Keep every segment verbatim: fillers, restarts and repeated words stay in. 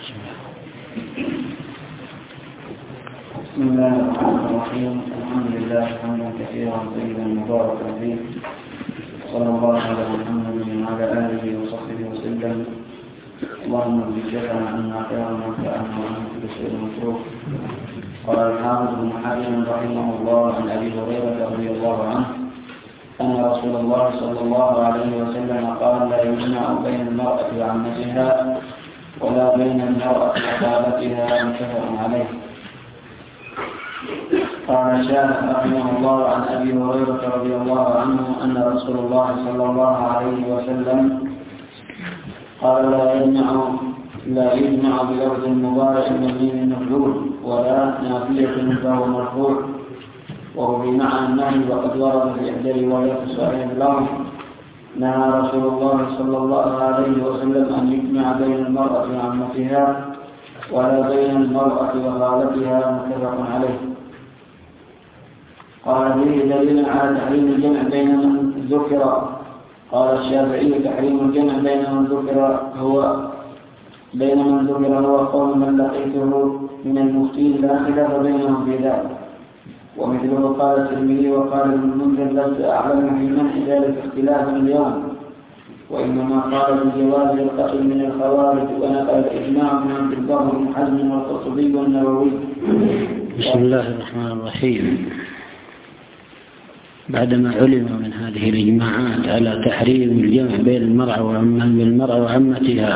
بسم الله الرحمن الرحيم. الحمد لله حمدا كثيرا طيبا مباركا فيه، صلى الله على محمد وعلى اله وصحبه وسلم. اللهم بجدنا عنا خيرا وانفعنا وعن كل شيء مكروه. قال الحافظ بن حجر رحمه الله عن ابي هريره رضي الله عنه ان رسول الله صلى الله عليه وسلم قال: لا يجمع بين المراه وعمتها ولا بين المراه وخالتها، متفق عليه. قال الشارح رحمه الله عن ابي هريره رضي الله عنه ان رسول الله صلى الله عليه وسلم قال: لا يجمع لا يجمع بلفظ المضارع المبني المفعول ولا نافيه فهو مرفوع، وهو بمعنى النهي، وقد ورد في احدى روايات صحيح اللفظ: نهى رسول الله صلى الله عليه وسلم ان يجمع بين المراه وعمتها ولا بين المراه وخالتها، متفق عليه. قال فيه دليل على تحريم الجمع بين من ذكر. قال الشافعي: تحريم الجمع بين من ذكر هو بين من ذكر هو قول من لقيته من المفتين، لا خلاف بينهم في ذلك. ومثله قال الترمذي وقال ابن المنذر: لست اعلم في منع ذلك اختلافا اليوم، وانما قال بجواز القتل من الخوارج، ونقل الاجماع من عبد الله بن حزم والقرطبي والنووي. بسم الله الرحمن الرحيم. بعدما علم من هذه الإجماعات على تحريم الجمع بين المرأة والمرأة وعمتها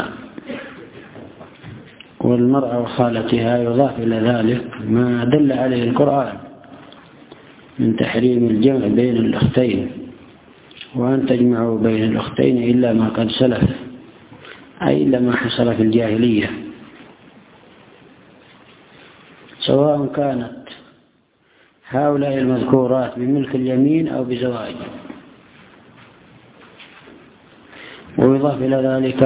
والمرأة وخالتها، يضاف إلى ذلك ما دل عليه القرآن من تحريم الجمع بين الأختين، وأن تجمعوا بين الأختين إلا ما قد سلف، أي إلا ما حصل في الجاهلية، سواء كانت هؤلاء المذكورات بملك اليمين أو بزواج. ويضاف إلى ذلك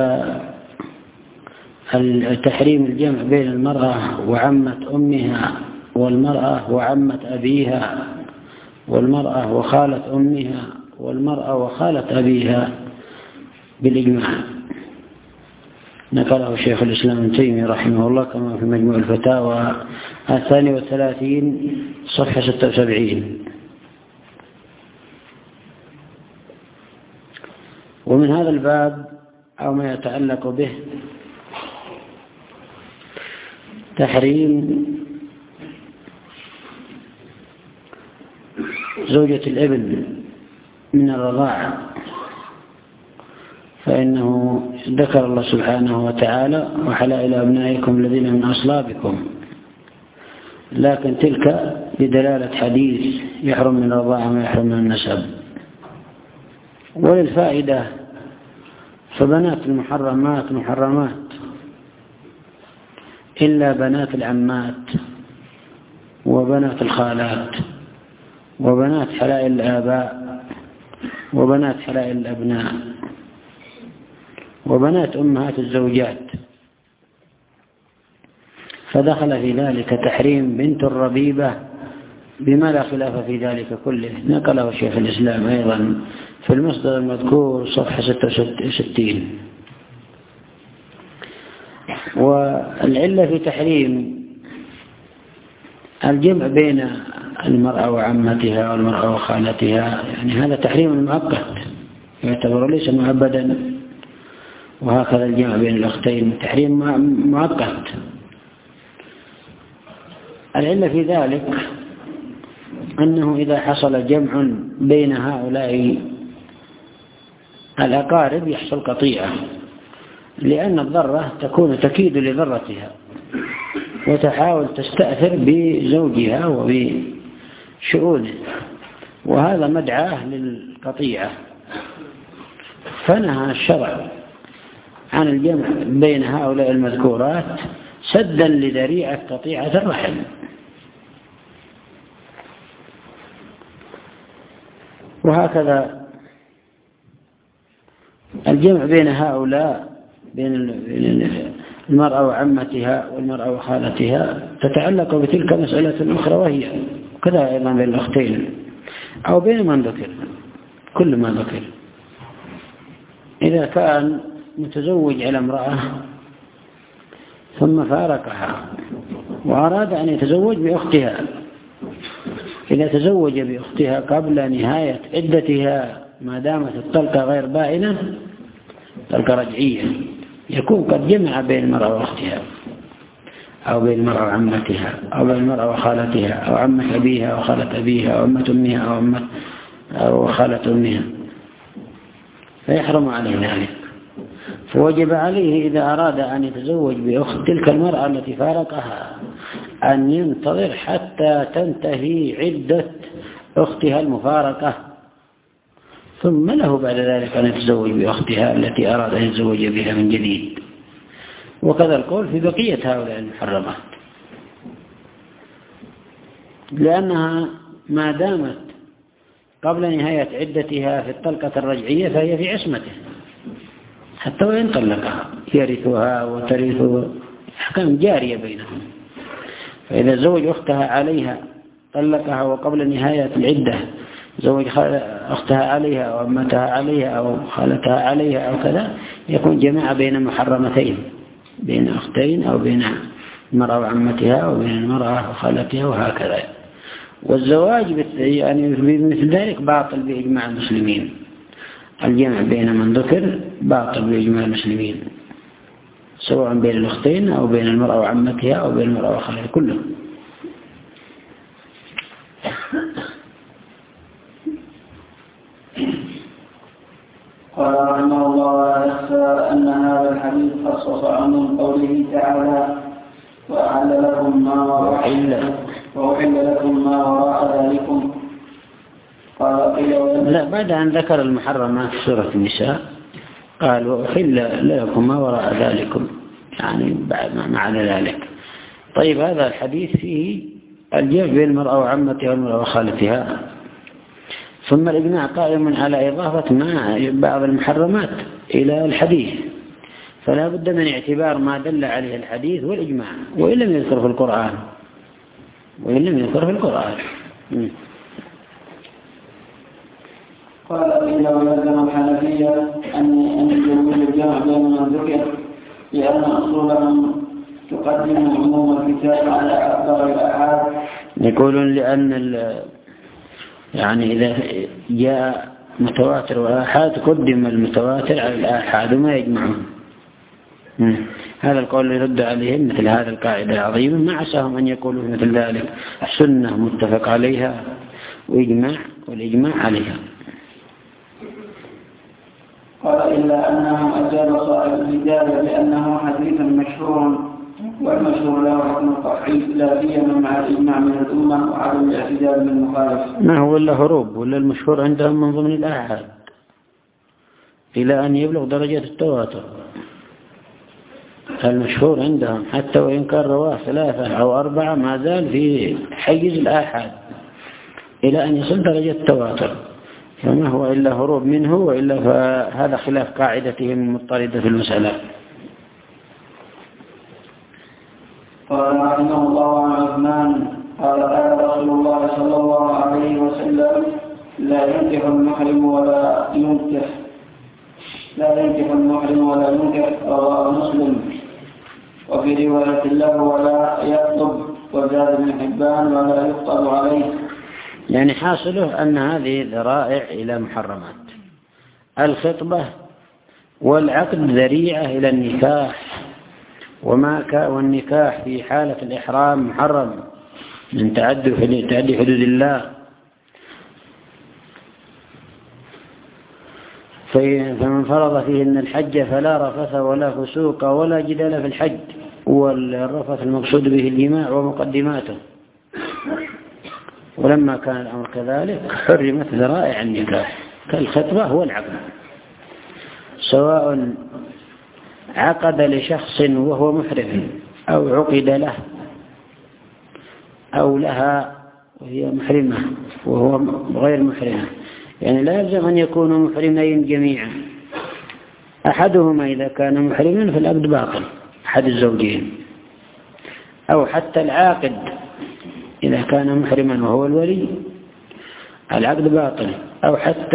تحريم الجمع بين المرأة وعمة أمها والمرأة وعمة أبيها والمرأة وخالة أمها والمرأة وخالة أبيها بالإجماع. نقله شيخ الإسلام ابن تيمية رحمه الله كما في مجموع الفتاوى الثاني والثلاثين صفحة ستة وسبعين. ومن هذا الباب أو ما يتعلق به تحريم زوجة الابن من الرضاعة، فإنه ذكر الله سبحانه وتعالى: وحلائل أبنائكم الذين من أصلابكم، لكن تلك بدلالة حديث يحرم من الرضاعة ما يحرم من النسب. وللفائدة فبنات المحرمات محرمات إلا بنات العمات وبنات الخالات وبنات حلائل الآباء وبنات حلائل الأبناء وبنات أمهات الزوجات، فدخل في ذلك تحريم بنت الربيبة بما لا خلاف في ذلك كله. نقله شيخ الإسلام أيضا في المصدر المذكور صفحة ستة وستين. والعلة في تحريم الجمع بين المرأة وعمتها والمرأة وخالتها، يعني هذا تحريم مؤقت يعتبر ليس مؤبدا، وهكذا الجمع بين الأختين تحريم مؤقت. العلة في ذلك أنه إذا حصل جمع بين هؤلاء الأقارب يحصل قطيعة، لأن الضرة تكون تكيد لضرتها وتحاول تستأثر بزوجها وبشؤونه، وهذا مدعاه للقطيعة. فنهى الشرع عن الجمع بين هؤلاء المذكورات سدا لذريعة قطيعة الرحم. وهكذا الجمع بين هؤلاء بين المرأة وعمتها والمرأة وخالتها تتعلق بتلك مسألة أخرى، وهي كذا أيضا بين الأختين أو بين من ذكر، كل ما ذكر. إذا كان متزوج على امرأة ثم ثم فارقها وأراد أن يتزوج بأختها، إذا تزوج بأختها قبل نهاية عدتها ما دامت الطلقة غير بائنة طلقة رجعية، يكون قد جمع بين المرأة وأختها أو بين المرأة وعمتها أو بين المرأة وخالتها أو عمة أبيها وخالة أبيها أو عمة أمها أو عمة أو خالة أمها، فيحرم عليه ذلك. فوجب عليه إذا أراد أن يتزوج بأخت تلك المرأة التي فارقها أن ينتظر حتى تنتهي عدة أختها المفارقة، ثم له بعد ذلك أن يتزوج بأختها التي أراد أن يتزوج بها من جديد. وكذا القول في بقية هؤلاء المحرمات، لأنها ما دامت قبل نهاية عدتها في الطلقة الرجعية فهي في عصمته حتى وإن طلقها، يرثها وترث، أحكام جارية بينهم. فإذا زوج أختها عليها طلقها وقبل نهاية العدة زوج أختها عليها أو أمتها عليها أو خالتها عليها أو كذا، يكون جماعة بين محرمتين، بين أختين أو بين المرأة وعمتها أو بين المرأة وخالتها وهكذا. والزواج يعني مثل ذلك باطل بإجماع المسلمين، الجمع بين من ذكر باطل بإجماع المسلمين، سواء بين الأختين أو بين المرأة وعمتها أو بين المرأة وخالتها كلهم. قال رحمه الله يخشى أن هذا الحديث خصص عن قوله تعالى وأحل لكم ما وأحل وأحل لكم ما وراء ذلكم. قال لا، بعد أن ذكر المحرمات في سورة النساء قال وأحل لكم ما وراء ذلكم، يعني بعد ما معنى ذلك. طيب هذا الحديث فيه الجمع بين المرأة وعمتها والمرأة وخالتها، ثم الإجماع قائم على إضافة ما بعض المحرمات إلى الحديث، فلا بد من اعتبار ما دل عليه الحديث والإجماع وإن لم يذكر في القرآن وإن لم يذكر في القرآن. قال إلا ولزم الحنفية أن أن يجوز الجمع بين من ذكر لأن أصولهم تقدم عموم الكتاب على أكثر الآحاد. يقولون لأن يعني إذا جاء متواتر وآحاد قدم المتواتر على الآحاد وما يجمعون. هذا القول يرد عليهم مثل هذا القاعدة العظيمة، ما عساهم أن يقولوا مثل ذلك سنة متفق عليها وإجماع والإجماع عليها. قال إلا أنهم أجاب صاحب الإجابة بأنه حديث مشهور والمشهور له حكم التوحيد لا سيما مع الإجماع من الأمة وعدم الاعتدال من المخالف. ما هو إلا هروب، ولا المشهور عندهم من ضمن الآحاد إلى أن يبلغ درجة التواتر. المشهور عندهم حتى وإن كان رواه ثلاثة أو أربعة ما زال في حيز الآحاد إلى أن يصل درجة التواتر، فما هو إلا هروب منه، وإلا فهذا خلاف قاعدتهم المضطردة في المسألة. قال رحمه الله عن عثمان قال قال رسول الله صلى الله عليه وسلم لا ينكح المحرم ولا ينكح لا ينكح المحرم ولا ينكح، رواه مسلم. وفي رواية له ولا يخطب، وزاد ابن حبان ولا يخطب عليه. يعني حاصله أن هذه ذرائع إلى محرمات. الخطبة والعقد ذريعة إلى النكاح، وما كان والنكاح في حالة الإحرام محرم من تعدي حدود الله. فمن فرض فيهن الحج فلا رفث ولا فسوق ولا جدال في الحج، والرفث المقصود به الجماع ومقدماته. ولما كان الأمر كذلك حرمت ذرائع النكاح كالخطبة والعقد، سواء عقد لشخص وهو محرم أو عقد له أو لها وهي محرمة وهو غير محرمة، يعني لا يلزم أن يكونوا محرمين جميعا. أحدهما إذا كان محرما فالعقد باطل، أحد الزوجين، أو حتى العاقد إذا كان محرما وهو الولي العقد باطل، أو حتى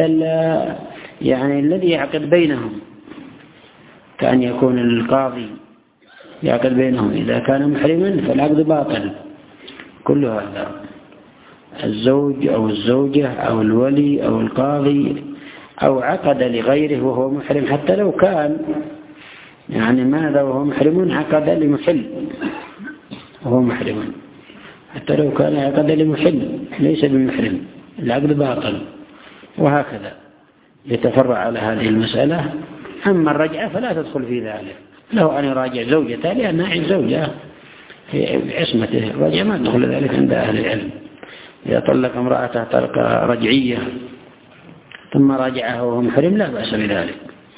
يعني الذي يعقد بينهم كأن يكون القاضي يعقد بينهم. إذا كان محرما فالعقد باطل. كل هذا الزوج أو الزوجة أو الولي أو القاضي أو عقد لغيره وهو محرم، حتى لو كان يعني ماذا وهو محرم عقد لمحل وهو محرم، حتى لو كان عقد لمحل ليس بمحرم، العقد باطل. وهكذا يتفرع على هذه المسألة. أما الرجعة فلا تدخل في ذلك، له أن يراجع زوجته لأنها زوجة في عصمته، الرجعة ما تدخل ذلك عند أهل العلم. إذا طلق امرأته طلقة رجعية ثم راجعها وهو محرم لا بأس بذلك.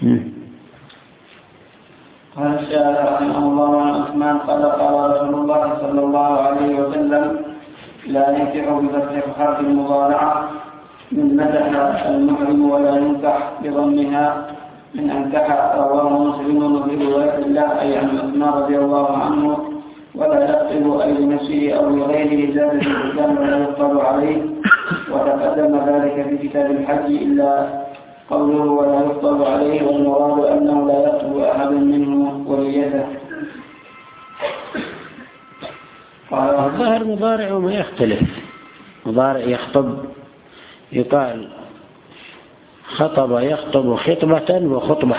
قال الشارع رحمه الله عن عثمان قال قال رسول الله صلى الله عليه وسلم: لا ينكح بفتح حرف المضارعة من مدح المحرم ولا ينكح بضمها من أنكح. رواه مسلم وفي رواية الله أي عن عثمان رضي الله عنه: ولا يقتل أي لنفسه أو لغيره زاد في الإسلام ولا يقتل عليه. وتقدم ذلك في كتاب الحج إلا قوله ولا يقتل عليه، والمراد أنه لا يقتل أحد منه وليته. الظاهر مضارع وما يختلف. مضارع يخطب يقال خطب يخطب خطبة وخطبة،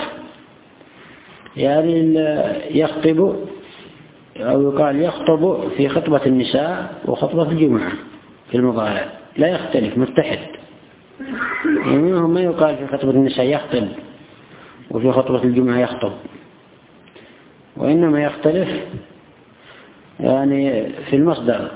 يعني يخطب أو يقال يخطب في خطبة النساء وخطبة الجمعة في المضارع لا يختلف، متحد. يعني ما يقال في خطبة النساء يخطب وفي خطبة الجمعة يخطب، وإنما يختلف يعني في المصدر.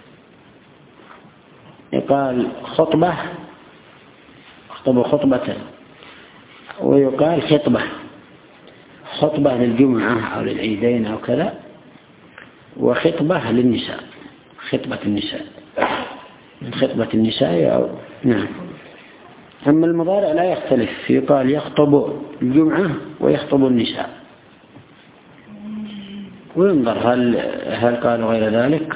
يقال خطبة خطب خطبة، ويقال خطبة خطبة للجمعة أو للعيدين أو كذا، وخطبة للنساء خطبة النساء من خطبة النساء أو نعم. أما المضارع لا يختلف، يقال يخطب الجمعة ويخطب النساء، وينظر هل هل قال غير ذلك.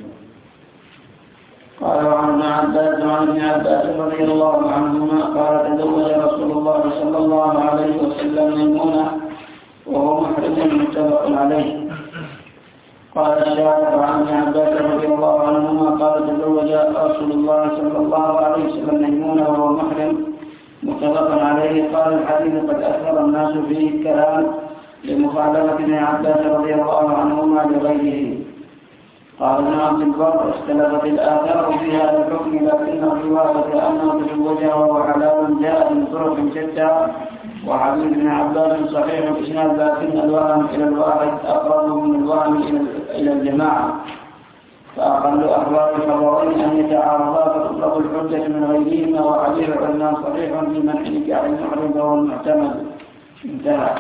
قال عن عباس عن ابن عباس رضي الله عنهما قال: تزوج رسول الله صلى الله عليه وسلم ميمونة وهو محرم متفق عليه. قال الشاعر عن ابن عباس رضي الله عنهما قال: تزوج رسول الله صلى الله عليه وسلم ميمونة وهو محرم متفق عليه. قال الحديث قد أكثر الناس فيه الكلام لمخالفة ابن عباس رضي الله عنهما لغيره. قال ابن عبد البر: اختلفت الآثار في هذا الحكم، لكن الرواية أنه تزوجها وهو حلال جاء من طرق شتى، وحديث ابن عباس صحيح الإسناد، لكن الوهم إلى الواحد أقرب من الوهم إلى الجماعة. فأقل أخبار الخبرين أن يتعارضا فتطلق الحجة من غيرهما، وحديث عثمان صحيح في منع نكاح المحرم وهو المعتمد. انتهى.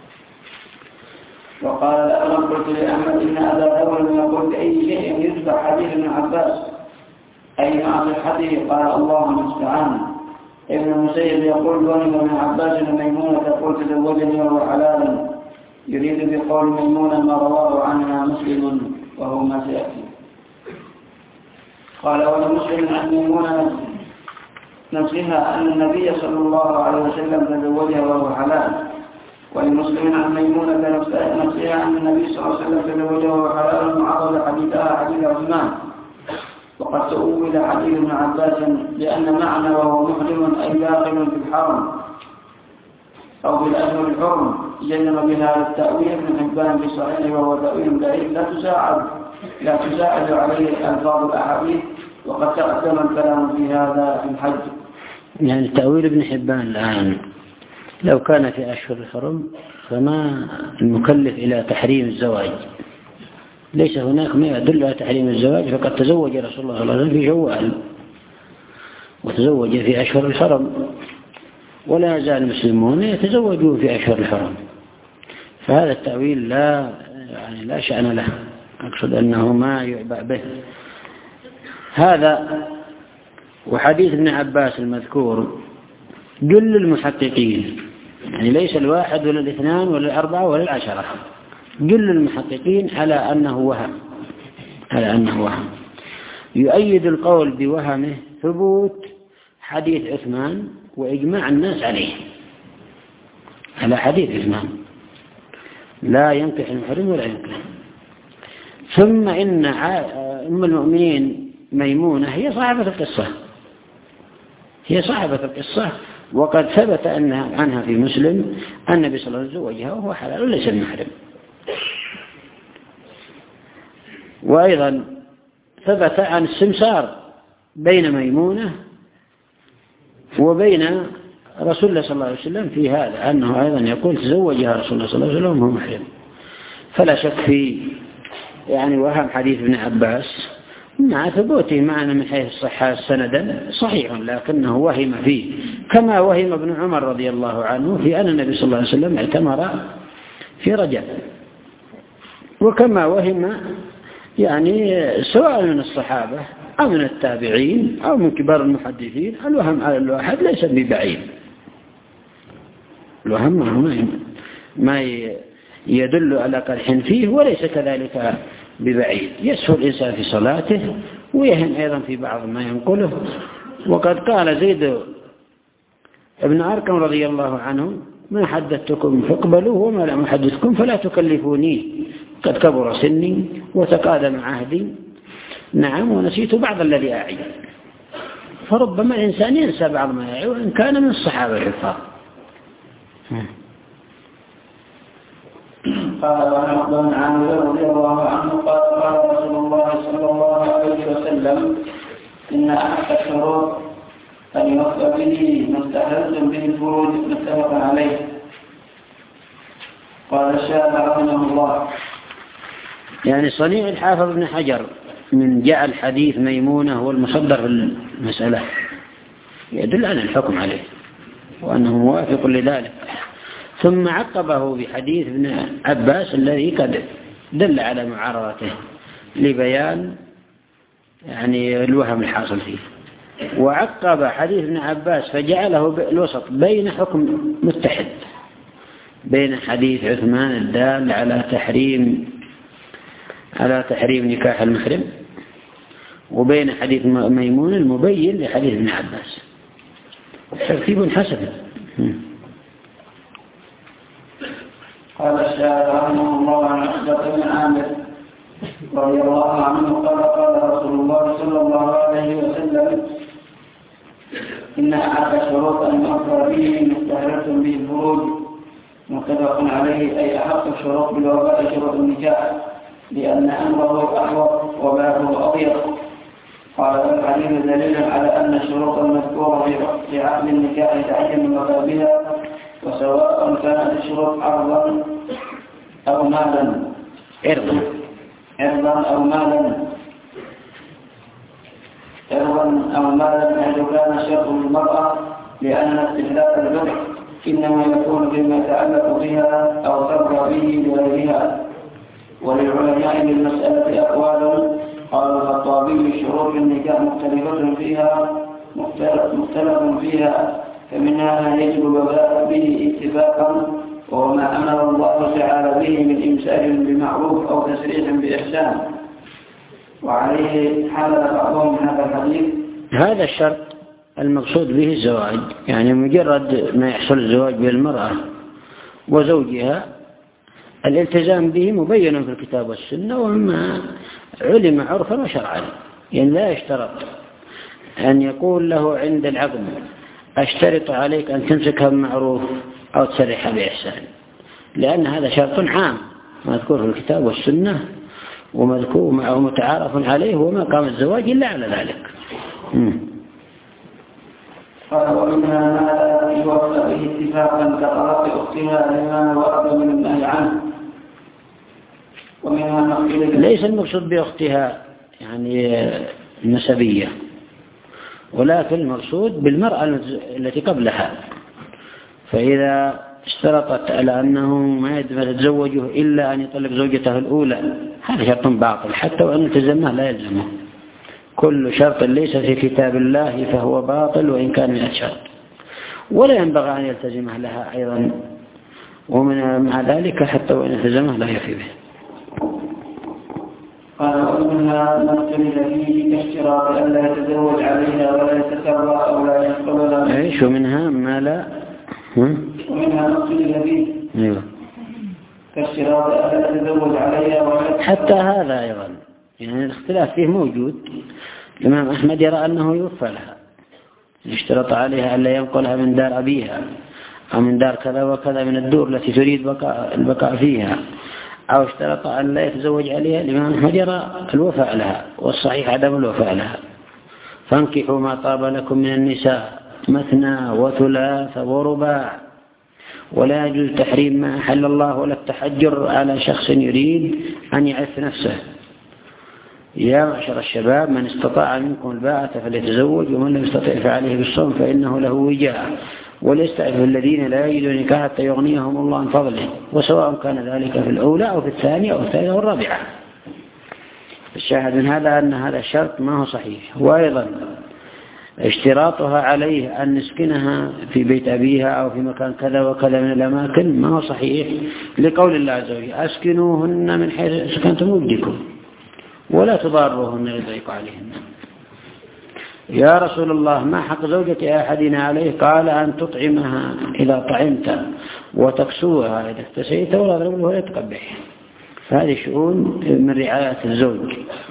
وقال الأمر: قلت لأحمد إن أبا ثور يقول كأي شيء يتبع حديث ابن عباس أي مع صحته؟ قال: الله المستعان. ابن المسيب يقول: ولد ابن عباس ميمونة تقول تزوجني وهو حلال، يريد بقول ميمونة ما رواه عنها مسلم وهو ما سيأتي. قال: ولمسلم عن ميمونة نفسها أن النبي صلى الله عليه وسلم تزوجها وهو حلال. ولمسلم عن ميمونة نفسها أن النبي صلى الله عليه وسلم تزوجها وهو حلال، معرض حديثها حديث عثمان. وقد تؤول حديث ابن عباس لأن معنى وهو محرم أي داخل في الحرم أو في الأشهر الحرم، جنب بهذا التأويل ابن حبان في صحيحه وهو تأويل ضعيف لا تساعد لا تساعد عليه ألفاظ الأحاديث، وقد تقدم الكلام في هذا في الحج. يعني تأويل ابن حبان الآن لو كان في أشهر الحرم فما المكلف إلى تحريم الزواج، ليس هناك ما يدل على تحريم الزواج، فقد تزوج رسول الله صلى الله عليه وسلم في شوال وتزوج في أشهر الحرم، ولا يزال المسلمون يتزوجون في أشهر الحرم، فهذا التأويل لا يعني لا شأن له، أقصد أنه ما يعبأ به هذا. وحديث ابن عباس المذكور جل المحققين، يعني ليس الواحد ولا الاثنان ولا الأربعة ولا العشرة، جل المحققين على أنه وهم على أنه وهم يؤيد القول بوهمه ثبوت حديث عثمان وإجماع الناس عليه على حديث عثمان. لا ينكح المحرم ولا ينكح. ثم إن أم المؤمنين ميمونة هي صاحبة القصة، هي صاحبة القصة، وقد ثبت أنها عنها في مسلم أن النبي صلى الله عليه وسلم زوجها وهو حلال وليس المحرم. وأيضا ثبت عن السمسار بين ميمونة وبين رسول الله صلى الله عليه وسلم في هذا، أنه أيضا يقول تزوجها رسول الله صلى الله عليه وسلم وهو محرم. فلا شك في يعني وهم حديث ابن عباس مع ثبوته معنا من حيث الصحة سندا صحيح، لكنه وهم فيه كما وهم ابن عمر رضي الله عنه في أن النبي صلى الله عليه وسلم اعتمر في رجب، وكما وهم يعني سواء من الصحابة أو من التابعين أو من كبار المحدثين. الوهم على الواحد ليس ببعيد، الوهم ما يدل على قدح فيه وليس كذلك ببعيد. يسهو الإنسان في صلاته ويهم أيضا في بعض ما ينقله. وقد قال زيد ابن أرقم رضي الله عنه: ما حدثتكم فاقبلوه وما لم أحدثكم فلا تكلفوني، قد كبر سني وتقادم عهدي، نعم ونسيت بعض الذي أعي. فربما الإنسان ينسى بعض ما يعي وإن كان من الصحابة الحفاظ. قال وعن عامر رضي الله عنه قال قال رسول الله صلى الله عليه وسلم: إن أحد الشروط أن يوفى به ما استحللتم به الفروج متفق عليه. قال الشافعي رحمه الله: يعني صنيع الحافظ ابن حجر من جعل حديث ميمونة هو المصدر في المسألة يدل على الحكم عليه وأنه موافق لذلك، ثم عقبه بحديث ابن عباس الذي قد دل على معارضته لبيان يعني الوهم الحاصل فيه، وعقب حديث ابن عباس فجعله الوسط بين حكم متحد بين حديث عثمان الدال على تحريم على تحريم نكاح المحرم وبين حديث ميمون المبين لحديث ابن عباس. ترتيب حسن. قال الشافعي رحمه الله عن عقبة بن عامر رضي الله عنه قال قال رسول الله صلى الله عليه وسلم: إن أحد الشروط أن يؤثر به مستحلة به الفروج متفق عليه، أي أحق الشروط بالوفاء شروط النكاح لأن أمره أحوط وبابه أضيق. قال الحديث دليل على أن الشروط المذكورة في عقد النكاح يتعين الوفاء بها، وسواء كانت الشروط عرضا أو مالا عرضا عرضا أو مالا عرضا أو مالا حيث كان شرط المرأة، لأن استحلال البدع إنما يكون بما يتعلق بها أو ترضى به لغيرها. وللعلماء بالمسألة أقوال. قال الخطابي: شروط النكاح مختلفة فيها مختلف فيها فمنها ما يجب الوفاء به اتفاقا، وما أمر الله تعالى به من إمساك بمعروف أو تسريح بإحسان، وعليه حمل بعضهم هذا الحديث. هذا الشرط المقصود به الزواج، يعني مجرد ما يحصل الزواج بالمرأة وزوجها الالتزام به مبين في الكتاب والسنة، وما علم عرفا وشرعا. يعني لا يشترط أن يقول له عند العقد: أشترط عليك أن تمسكها بمعروف أو تسرحها بإحسان، لأن هذا شرط عام مذكور في الكتاب والسنة ومذكور معه متعارف عليه، وما قام الزواج إلا على ذلك. قال: ومنها ما لا يوفى به اتفاقا كطلاق أختها لما ورد من النهي عنه. ومنها ليس المقصود بأختها يعني النسبية، ولكن المقصود بالمرأة التي قبلها. فإذا اشترطت على أنه ما يتزوجه إلا أن يطلق زوجته الأولى، هذا شرط باطل حتى وأن التزمه لا يلزمه. كل شرط ليس في كتاب الله فهو باطل وإن كان من الشرط، ولا ينبغي أن يلتزمه لها أيضا، ومن مع ذلك حتى وإن التزمه لا يفي به. قال: ومنها ما اختلف فيه كاشتراط أن لا يتزوج عليها ولا يتسرى أو لا يقبلها. ايش ومنها ما لا ومنها ما اختلف فيه ايوه كاشتراط أن تتزوج عليها ولا حتى هذا أيضا يعني الاختلاف فيه موجود. الإمام أحمد يرى أنه يوفى لها، يشترط عليها ألا ينقلها من دار أبيها أو من دار كذا وكذا من الدور التي تريد بقاء البقاء فيها، أو اشترط أن لا يتزوج عليها. الإمام أحمد يرى الوفاء لها، والصحيح عدم الوفاء لها. فانكحوا ما طاب لكم من النساء مثنى وثلاث ورباع، ولا يجوز تحريم ما أحل الله ولا التحجر على شخص يريد أن يعف نفسه. يا معشر الشباب من استطاع منكم الباءة فليتزوج، ومن لم يستطع فعليه بالصوم فإنه له وجاء، وليستعف الذين لا يجدون نكاح حتى يغنيهم الله عن فضله، وسواء كان ذلك في الأولى أو في الثانية أو الثالثة أو الرابعة. الشاهد من هذا أن هذا الشرط ما هو صحيح. وأيضا اشتراطها عليه أن نسكنها في بيت أبيها أو في مكان كذا وكذا من الأماكن ما هو صحيح، لقول الله عز وجل أسكنوهن من حيث سكنتم وجدكم ولا تضاروهن ليضيقوا عليهن. يا رسول الله ما حق زوجة أحدنا عليه؟ قال أن تطعمها إذا طعمت وتكسوها إذا اكتسيت ولا تضربه ولا تقبح. فهذه شؤون من رعاية الزوج.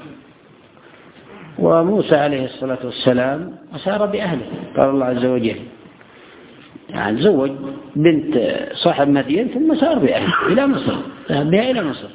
وموسى عليه الصلاة والسلام أسار بأهله، قال الله عز وجل يعني زوج بنت صاحب مدين ثم سار بأهله إلى مصر، ذهب بها إلى مصر.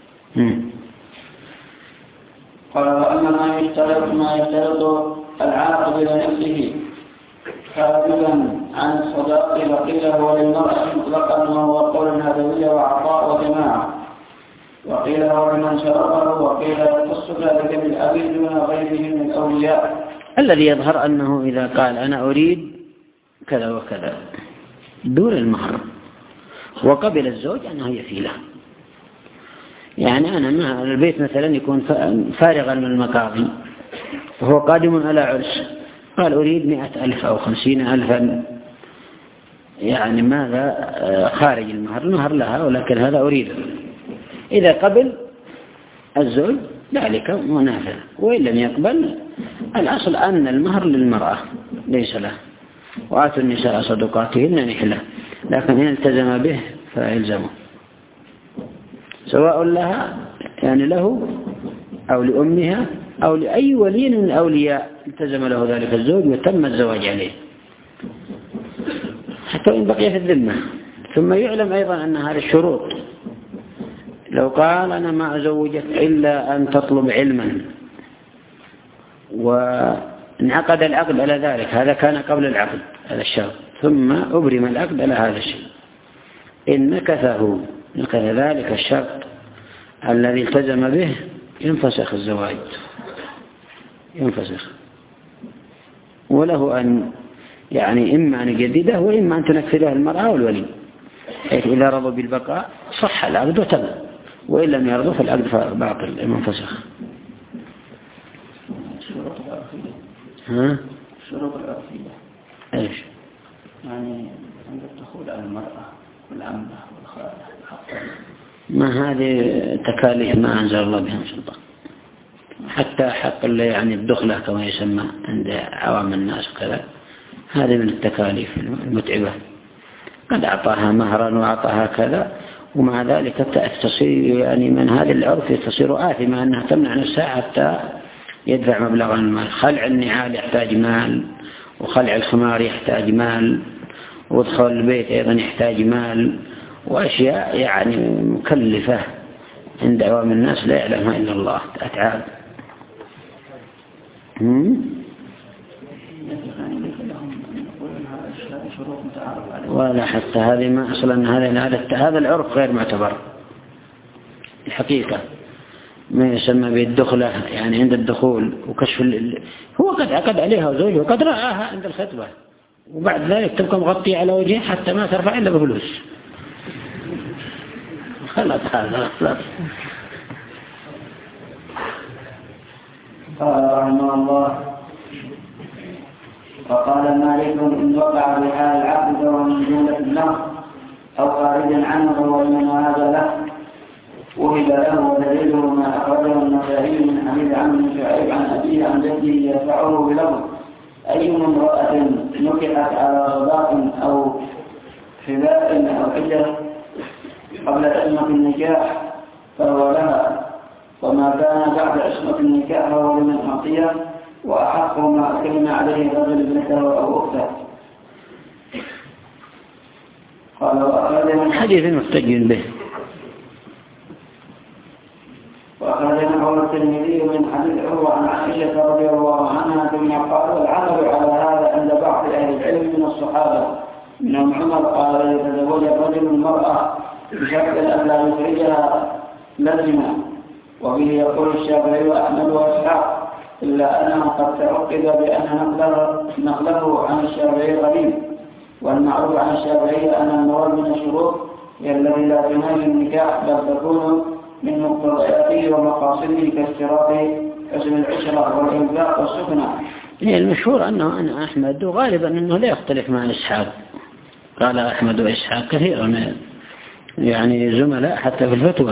قال وأما ما يشترط ما يشترط العاقد لنفسه خارجا عن الصداق فقيل هو للمرأة مطلقا وهو قول هدوية وعطاء وجماعة، وقيل هو لمن شرطه، وقيل يخص ذلك بالأب دون غيره من الأولياء. الذي يظهر أنه إذا قال أنا أريد كذا وكذا دون المهر وقبل الزوج أنه يفي له. يعني أنا مع البيت مثلا يكون فارغا من المقاضي وهو قادم على عرس، قال أريد مئة ألف أو خمسين ألفا، يعني ماذا خارج المهر، المهر لها ولكن هذا أريده. إذا قبل الزوج ذلك منافع، وإن لم يقبل الأصل أن المهر للمرأة ليس له، وآتوا النساء صدقاتهن نحلة، لكن إن التزم به فيلزمه سواء لها يعني له أو لأمها أو لأي ولي من الأولياء التزم له ذلك الزوج وتم الزواج عليه حتى إن بقي في الذمة. ثم يعلم أيضا أن هذه الشروط لو قال أنا ما أزوجك إلا أن تطلب علما وانعقد العقد على ذلك، هذا كان قبل العقد هذا الشرط، ثم أبرم العقد على هذا الشيء، إن نكثه نكث ذلك الشرط الذي التزم به ينفسخ الزواج، ينفسخ، وله أن يعني إما أن يجدده وإما أن تنفذه المرأة والولي، حيث إذا رضوا بالبقاء صح العقد وتم، وإن لم يرضوا فالعقد باطل منفسخ. الشروط العرفية. ها؟ الشروط العرفية. إيش؟ يعني عند الدخول على المرأة والعمة والخالة الحق. ما هذه تكاليف ما أنزل الله بها سلطان، حتى حق اللي يعني الدخلة كما يسمى عند عوام الناس وكذا، هذه من التكاليف المتعبة. قد أعطاها مهرا وأعطاها كذا، ومع ذلك تصير يعني من هذا العرف تصير آثمة أنها تمنع نفسها حتى يدفع مبلغا المال. خلع النعال يحتاج مال، وخلع الخمار يحتاج مال، ودخول البيت أيضا يحتاج مال، وأشياء يعني مكلفة عند عوام الناس لا يعلمها إلا الله، أتعاب. ولا حتى هذه ما أصلا هذا هذا العرف غير معتبر الحقيقة، ما يسمى بالدخلة يعني عند الدخول وكشف ال... هو قد عقد عليها زوجها وقد رآها عند الخطبة، وبعد ذلك تبقى مغطية على وجهها حتى ما ترفع إلا بفلوس. خلاص هذا خلاص. قال رحمه الله وقال مالك إن وقع بحال العقد ومن جملة النقص أو خارجا عنه ومن هذا له وهب له، ودليله ما أخرجه النسائي من حديث عمرو بن شعيب عن أبيه عن جده يدفعه بلفظ أي امرأة نكحت على صداق أو حباء أو حجة قبل عصمة النكاح فهو لها، وما كان بعد عصمة النكاح فهو لمن أعطيه، وأحق ما أكلم عليه الرجل ابنته أو أخته. قال وأخرج حديث محتج به. وأخرج عنه الترمذي من حديث عروة عن عائشة رضي الله عنها ثم قال والعمل على هذا عند بعض أهل العلم من الصحابة منهم عمر قال يتزوج الرجل المرأة بشرط أن لا يخرجها لزمة، وبه يقول الشافعي وأحمد وإسحاق، إلا أنه قد تعقد بأن نقله, نقله عن الشافعي غريب، والمعروف عن الشافعي أن المراد من الشروط هي الذي لا تنال النكاح بل تكون من مقتضياته ومقاصده كاشتراط حسن العشرة والإنفاق والسكنة. المشهور أنه أنا أحمد، وغالبا أنه لا يختلف مع إسحاق. قال أحمد وإسحاق كثيرا يعني زملاء حتى في الفتوى.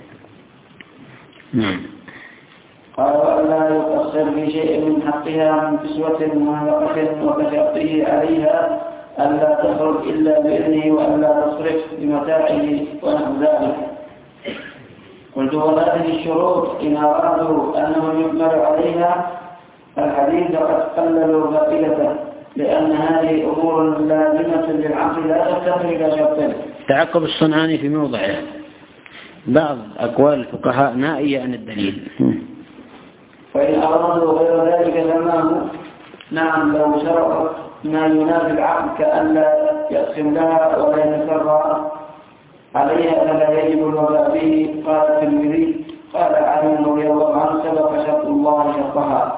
نعم. قال وألا يقصر في شيء من حقها من كسوة ومهلقة وكشرطه عليها ألا تخرج إلا بإذنه وألا تصرف بمتاعه ونحو ذلك. قلت وهذه الشروط إن أرادوا أنه يكمل عليها الحديث قد قللوا فائدته، لأن هذه أمور لازمة للعقل لا تفتقر إلى شرطه. تعقب الصنعاني في موضعه بعض أقوال الفقهاء نائية عن الدليل. فإن أرادوا غير ذلك فما نعم لو شرط ما ينافي العقل كأن لا يقسم لها ولا يتسرع عليها فلا يجب الوفاء به. قال الترمذي قال علي رضي الله عنه سبق شرط الله شرطها.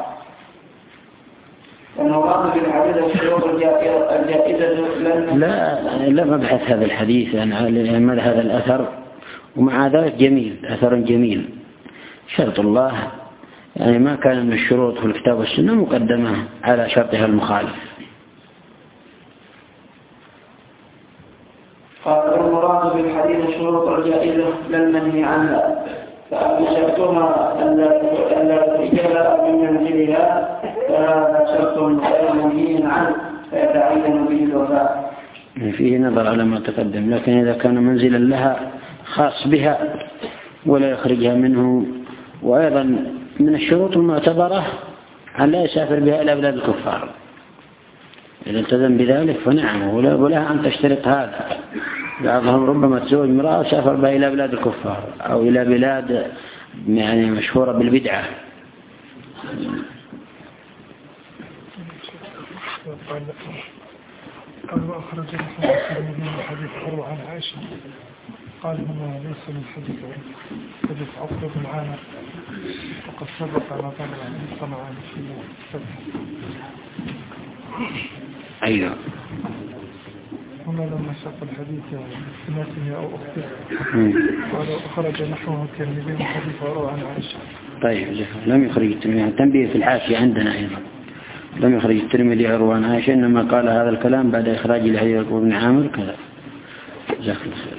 المراد في الحديث الشروط الجائزة لا لا مبحث هذا الحديث عن يعني هذا الأثر، ومع ذلك جميل، أثر جميل. شرط الله يعني ما كان من الشروط في الكتاب والسنة مقدمة على شرطها المخالف. قال المراد في الحديث الشروط الجائزة لا المنهي عنها، فأما شرطها أن لا تخرجها من منزلها فهذا شرط غير منهي عنه فيتعين به الوفاء. فيه نظر على ما تقدم، لكن إذا كان منزلا لها خاص بها ولا يخرجها منه، وأيضا من الشروط المعتبرة أن لا يسافر بها إلى بلاد الكفار. إذا التزم بذلك فنعم، ولها أن تشترط هذا. بعضهم ربما تزوج امرأة وسافر بها إلى بلاد الكفار أو إلى بلاد يعني مشهورة بالبدعة. قال وأخرج الترمذي من حديث عروة عن عائشة قال إنه ليس من حديث حديث عقبة بن عامر وقد سبق على ضرع من صنعان في الفتح. أيوة. هنا لما ساق الحديث بناته أو أخته قال أخرج نحوه الترمذي من حديث عروة عن عائشة. طيب لم يخرج الترمذي، تنبيه في الحاشية عندنا أيضا لم يخرج الترمذي عروة عن عائشة، إنما قال هذا الكلام بعد إخراج لحديث عقبة بن عامر كذا. جزاك الله خير.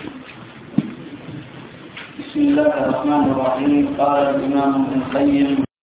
بسم الله الرحمن الرحيم. قال الإمام ابن القيم